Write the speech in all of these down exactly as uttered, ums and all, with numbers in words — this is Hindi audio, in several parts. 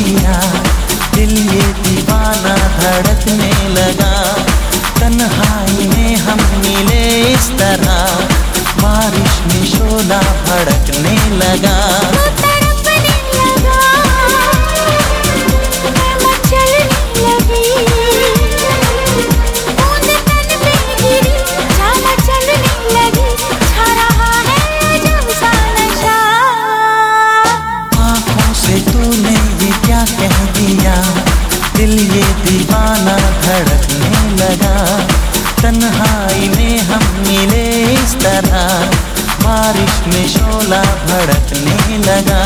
दिया, दिल ये दीवाना धड़कने लगा। तन्हाई में हम मिले इस तरह, बारिश में शोला भड़कने लगा। कह दिया, दिल ये दीवाना धड़कने लगा। तन्हाई में हम मिले इस तरह, बारिश में शोला भड़कने लगा।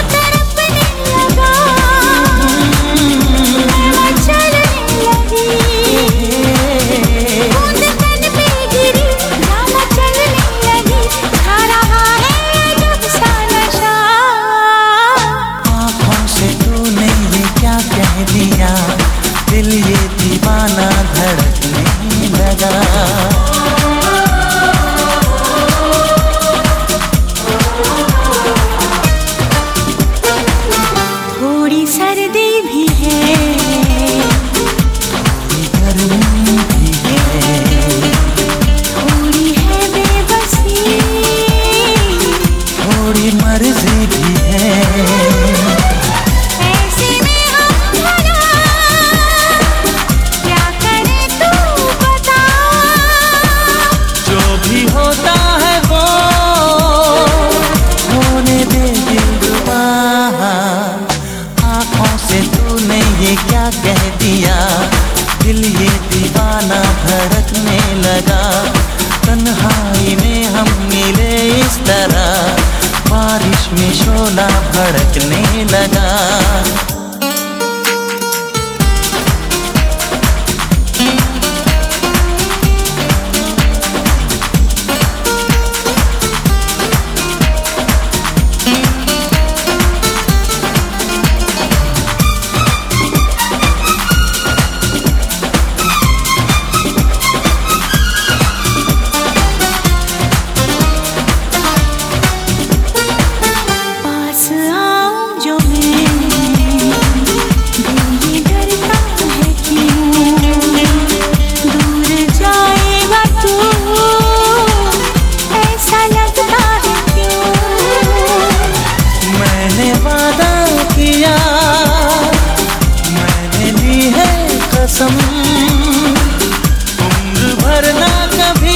दिया, दिल ये दीवाना धड़कने लगा। थोड़ी सर्दी भी है, गर्मी भी है, थोड़ी है बेबसी, थोड़ी मर्जी भी है। ये क्या कह दिया, दिल ये दीवाना धड़कने लगा। तन्हाई में हम मिले इस तरह, बारिश में शोला भड़कने लगा। कसम उम्र भर ना कभी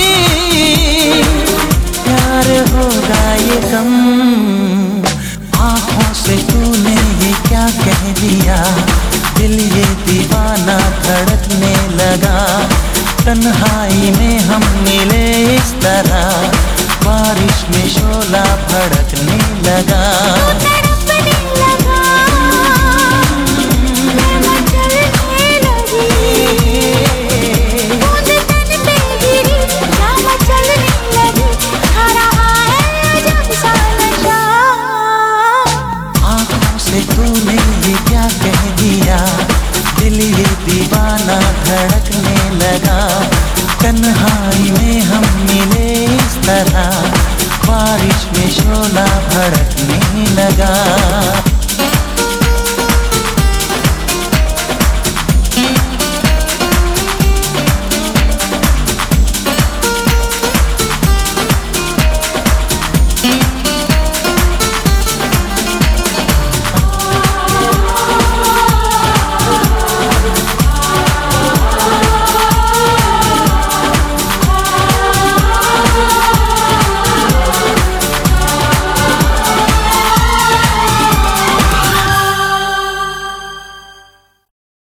प्यार होगा ये कम। आँखों से तूने ये क्या कह दिया, दिल ये दीवाना धड़कने लगा। तन्हाई में हम मिले इस तरह, बारिश में शोला भड़कने लगा। तूने ये क्या कह दिया, दिल ये दीवाना धड़कने लगा। तन्हाई में हम मिले इस तरह, बारिश में शोला भड़कने लगा।